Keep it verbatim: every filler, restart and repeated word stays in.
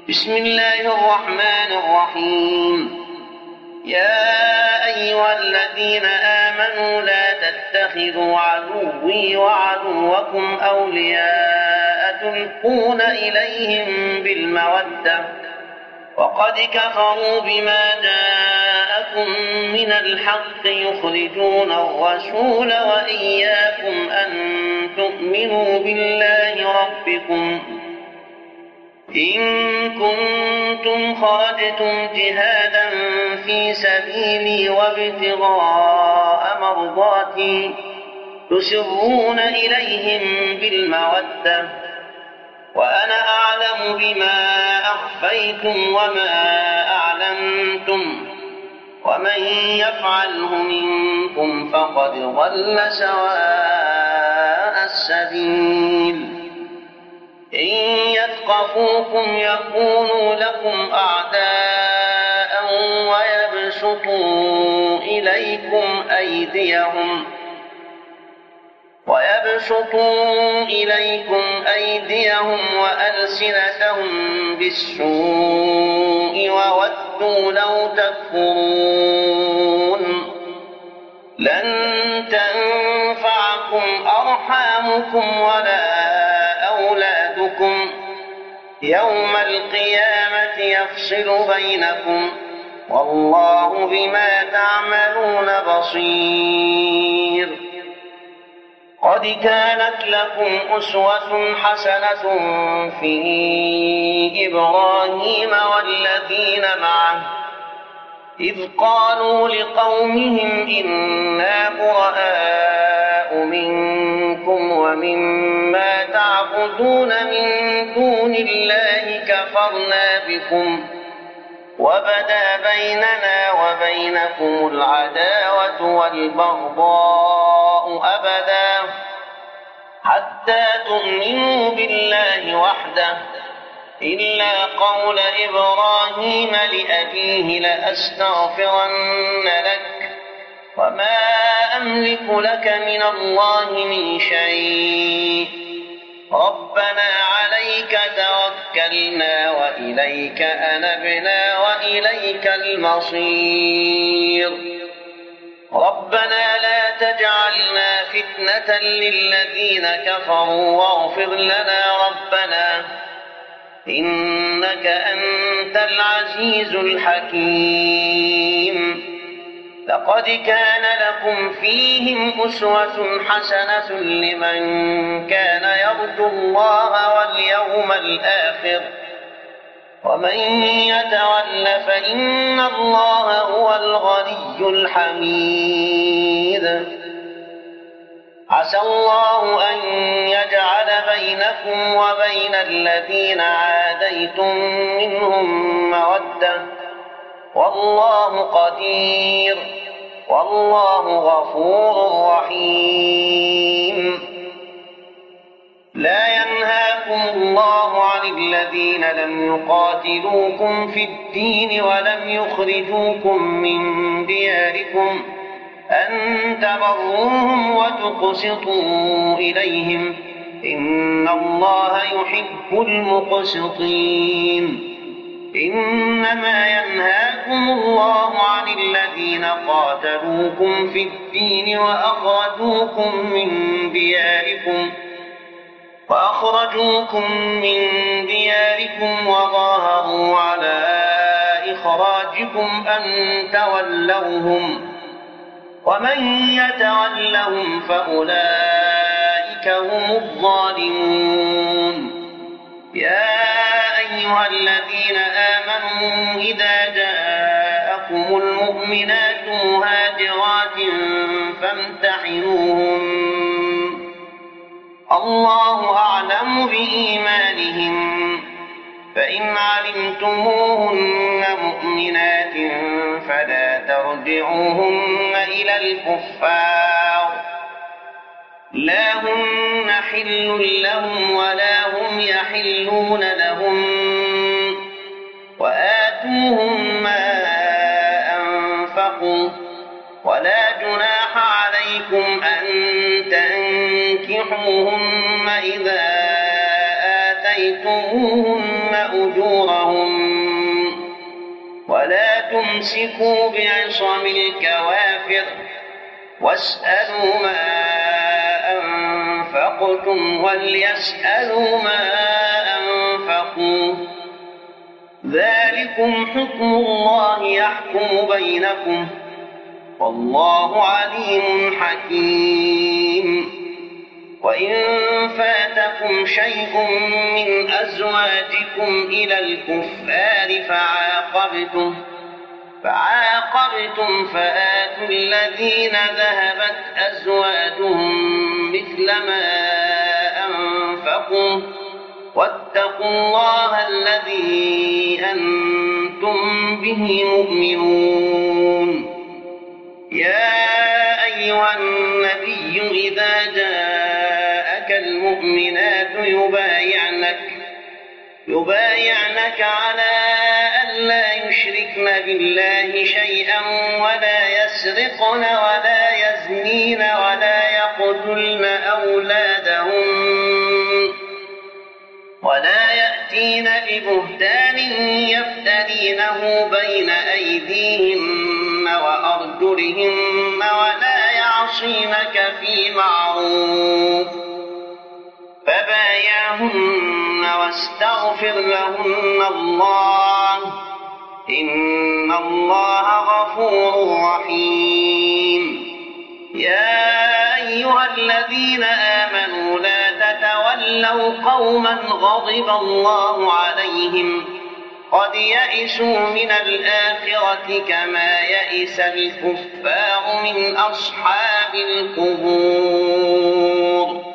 بسم الله الرحمن الرحيم. يا أيها الذين آمنوا لا تتخذوا عدوي وعدوكم أولياء تلقون إليهم بالمودة وقد كفروا بما جاءكم من الحق يخرجون الرسول وإياكم أن تؤمنوا بالله ربكم إن كنتم خرجتم جهادا في سبيلي وابتغاء مرضاتي تسرون إليهم بالمودة وأنا أعلم بما أخفيتم وما أعلنتم ومن يفعله منكم فقد ضل سواء السبيل. إن يثقفوكم يكونوا لكم أعداء ويبسطوا إليكم أيديهم ويبسطوا إليكم أيديهم وألسنتهم بالسوء وودوا لو تكفرون. لن تنفعكم أرحامكم ولا أولادكم يوم القيامة يفصل بينكم والله بما تعملون بصير. قد كانت لكم أسوة حسنة في إبراهيم والذين معه إذ قالوا لقومهم إنا براء منكم ومما تعبدون من دون الله كفرنا بكم وبدا بيننا وبينكم العداوة والبغضاء أبدا حتى تؤمنوا بالله وحده إلا قول إبراهيم لأبيه لأستغفرن لك وما أملك لك من الله من شيء ربنا عليك توكلنا وإليك أنبنا وإليك المصير. ربنا لا تجعلنا فتنة للذين كفروا واغفر لنا ربنا إنك أنت العزيز الحكيم. لقد كان لكم فيهم أسوة حسنة لمن كان يرجو الله واليوم الآخر ومن يتول فإن الله هو الغني الحميد. عسى الله أن يجعل بينكم وبين الذين عاديتم منهم مودة والله قدير والله غفور رحيم. لا ينهاكم الله عن الذين لم يقاتلوكم في الدين ولم يخرجوكم من دياركم أن تبروهم وتقسطوا إليهم إن الله يحب المقسطين. إنما ينهاكم الله عن الذين قاتلوكم في الدين وأخرجوكم من دياركم وأخرجوكم من دياركم وظاهروا على إخراجكم أن تولوهم ومن يتولهم فأولئك هم الظالمون. يا أيها الذين آمنوا إذا جاءكم المؤمنات مهاجرات فامتحنوهن الله أعلم بإيمانهن فإن علمتموهن مؤمنات فلا ترجعوهن إلى الكفار لا هن حل لهم ولا هم يحلون لهم وآتوهم ما أنفقوا ولا جناح عليكم أن تنكحوهن إذا آتيتموهن أجورهن أجورهم ولا تمسكوا بعصم الكوافر واسألوا ما أنفقتم وليسألوا ما أنفقوا ذلكم حكم الله يحكم بينكم والله عليم حكيم. وإن فاتكم شيء من أزواجكم إلى الكفار فعاقبتم فعاقبتم فآتوا الذين ذهبت أزواجهم مثل ما أنفقوا واتقوا الله الذي أنتم به مؤمنون. يا أيها النبي إذا جاءك المؤمنات يبايعنك يبايعنك على أن لا يشركن بالله شيئا ولا يسرقن ولا يزنين ولا يقتلن أولادهن ولا يأتين ببهتان يفترينه بين أيديهن وأرجلهن ولا يعصينك في معروف فبايعهن واستغفر لهن الله إن الله غفور رحيم. يا أيها الذين آمنوا لا تتولوا قوما غضب الله عليهم قد يئسوا من الآخرة كما يئس الكفار من أصحاب القبور.